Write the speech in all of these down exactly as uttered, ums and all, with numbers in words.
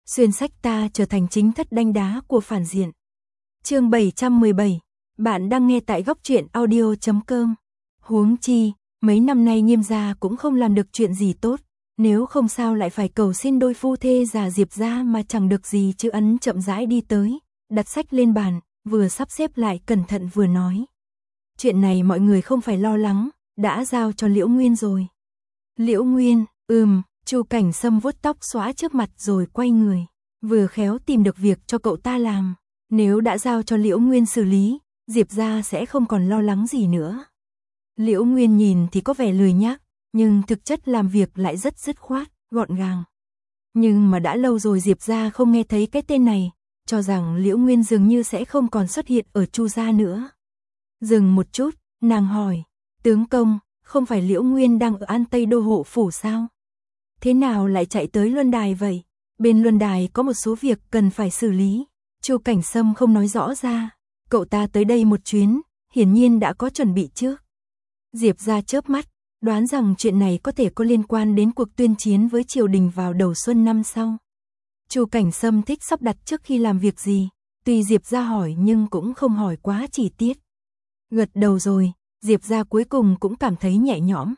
xuyên sách ta trở thành chính thất đanh đá của phản diện. Chương bảy trăm mười bảy, bạn đang nghe tại góc truyện audio chấm com. Huống chi, mấy năm nay Nghiêm gia cũng không làm được chuyện gì tốt, nếu không sao lại phải cầu xin đôi phu thê già Diệp gia mà chẳng được gì chứ. Ấn chậm rãi đi tới, đặt sách lên bàn, vừa sắp xếp lại cẩn thận vừa nói. Chuyện này mọi người không phải lo lắng, đã giao cho Liễu Nguyên rồi. Liễu Nguyên, ừm, Chu Cảnh Sâm vuốt tóc xõa trước mặt rồi quay người, vừa khéo tìm được việc cho cậu ta làm. Nếu đã giao cho Liễu Nguyên xử lý, Diệp gia sẽ không còn lo lắng gì nữa. Liễu Nguyên nhìn thì có vẻ lười nhác, nhưng thực chất làm việc lại rất dứt khoát, gọn gàng. Nhưng mà đã lâu rồi Diệp gia không nghe thấy cái tên này, cho rằng Liễu Nguyên dường như sẽ không còn xuất hiện ở Chu gia nữa. Dừng một chút, nàng hỏi, tướng công, không phải Liễu Nguyên đang ở An Tây Đô hộ phủ sao? Thế nào lại chạy tới Luân Đài vậy? Bên Luân Đài có một số việc cần phải xử lý. Chu Cảnh Sâm không nói rõ ra, cậu ta tới đây một chuyến, hiển nhiên đã có chuẩn bị trước. Diệp gia chớp mắt, đoán rằng chuyện này có thể có liên quan đến cuộc tuyên chiến với triều đình vào đầu xuân năm sau. Chu Cảnh Sâm thích sắp đặt trước khi làm việc gì, tuy Diệp gia hỏi nhưng cũng không hỏi quá chi tiết. Gật đầu rồi, Diệp gia cuối cùng cũng cảm thấy nhẹ nhõm.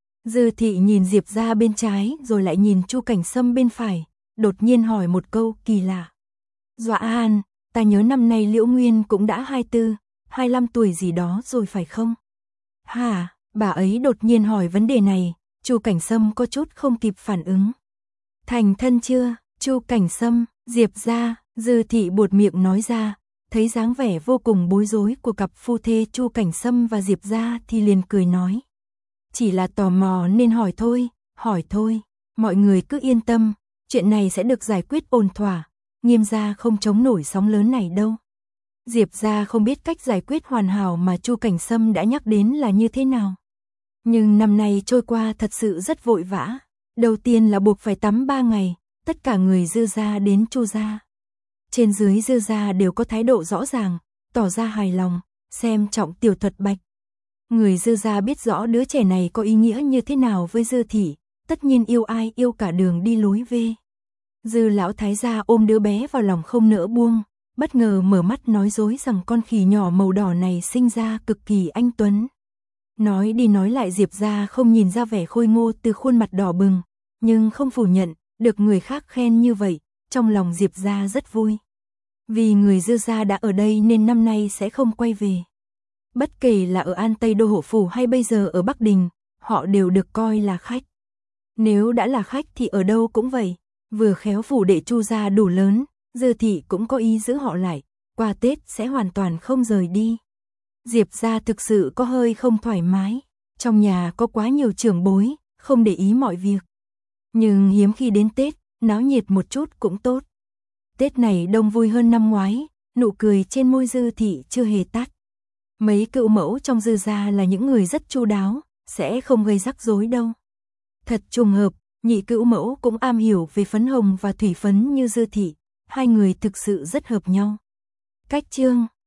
Dư Thị nhìn Diệp gia bên trái rồi lại nhìn Chu Cảnh Sâm bên phải, đột nhiên hỏi một câu kỳ lạ. Dọa An, ta nhớ năm nay Liễu Nguyên cũng đã hai mươi tư, hai mươi lăm tuổi gì đó rồi phải không? Hả, bà ấy đột nhiên hỏi vấn đề này, Chu Cảnh Sâm có chút không kịp phản ứng. Thành thân chưa? Chu Cảnh Sâm, Diệp gia, Dư Thị buột miệng nói ra, thấy dáng vẻ vô cùng bối rối của cặp phu thê Chu Cảnh Sâm và Diệp gia thì liền cười nói. Chỉ là tò mò nên hỏi thôi, hỏi thôi, mọi người cứ yên tâm, chuyện này sẽ được giải quyết ổn thỏa, Nghiêm gia không chống nổi sóng lớn này đâu. Diệp gia không biết cách giải quyết hoàn hảo mà Chu Cảnh Sâm đã nhắc đến là như thế nào. Nhưng năm nay trôi qua thật sự rất vội vã, đầu tiên là buộc phải tắm ba ngày, tất cả người Dư gia đến Chu gia. Trên dưới Dư gia đều có thái độ rõ ràng, tỏ ra hài lòng, xem trọng Tiểu Thuật Bạch. Người Dư gia biết rõ đứa trẻ này có ý nghĩa như thế nào với Dư Thị, tất nhiên yêu ai yêu cả đường đi lối về. Dư lão thái gia ôm đứa bé vào lòng không nỡ buông, bất ngờ mở mắt nói dối rằng con khỉ nhỏ màu đỏ này sinh ra cực kỳ anh tuấn. Nói đi nói lại Diệp gia không nhìn ra vẻ khôi ngô từ khuôn mặt đỏ bừng, nhưng không phủ nhận, được người khác khen như vậy, trong lòng Diệp gia rất vui. Vì người Dư gia đã ở đây nên năm nay sẽ không quay về. Bất kể là ở An Tây Đô hộ phủ hay bây giờ ở Bắc Đình, họ đều được coi là khách. Nếu đã là khách thì ở đâu cũng vậy, vừa khéo phủ đệ Chu gia đủ lớn, Dư Thị cũng có ý giữ họ lại, qua Tết sẽ hoàn toàn không rời đi. Diệp gia thực sự có hơi không thoải mái, trong nhà có quá nhiều trưởng bối, không để ý mọi việc. Nhưng hiếm khi đến Tết, náo nhiệt một chút cũng tốt. Tết này đông vui hơn năm ngoái, nụ cười trên môi Dư Thị chưa hề tắt. Mấy cựu mẫu trong Dư gia là những người rất chu đáo, sẽ không gây rắc rối đâu. Thật trùng hợp, nhị cữu mẫu cũng am hiểu về phấn hồng và thủy phấn như Dư Thị, hai người thực sự rất hợp nhau. Cách chương